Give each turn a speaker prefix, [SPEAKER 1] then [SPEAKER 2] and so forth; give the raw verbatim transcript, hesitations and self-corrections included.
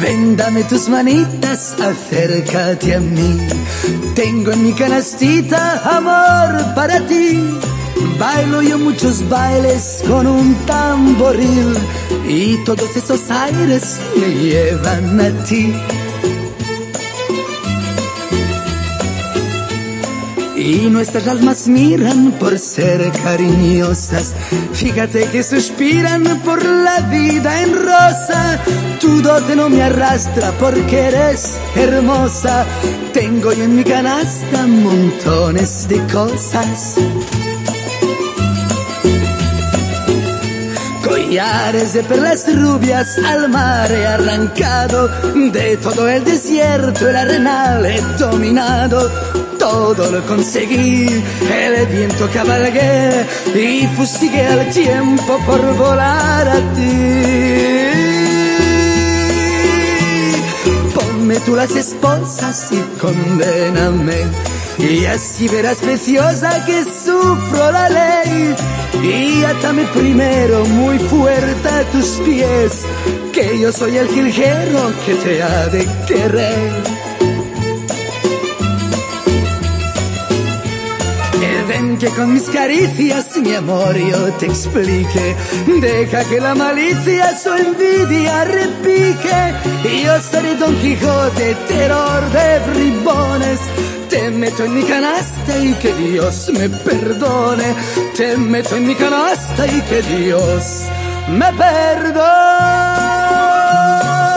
[SPEAKER 1] Ven, dame tus manitas, acércate a mí. Tengo en mi canastita amor para ti. Bailo yo muchos bailes con un tamboril y todos esos aires me llevan a ti. Y nuestras almas miran por ser cariñosas. Fíjate que suspiran por la vida en rosa. Tu dote no me arrastra porque eres hermosa. Tengo yo en mi canasta montones de cosas. Collares de perlas rubias al mar he arrancado. De todo el desierto el arenal he dominado. Todo lo conseguí, el viento cabalgué y fustigué al tiempo por volar a ti. Ponme tú las esposas y condéname, y así verás, preciosa, que sufro la ley. Y atame primero muy fuerte a tus pies, que yo soy el jilguero que te ha de querer. Ven que con mis caricias mi amor yo te explique. Deja que la malicia su envidia repique. Y yo seré Don Quijote, terror de bribones. Te meto en mi canasta y que Dios me perdone. Te meto en mi canasta y que Dios me perdone.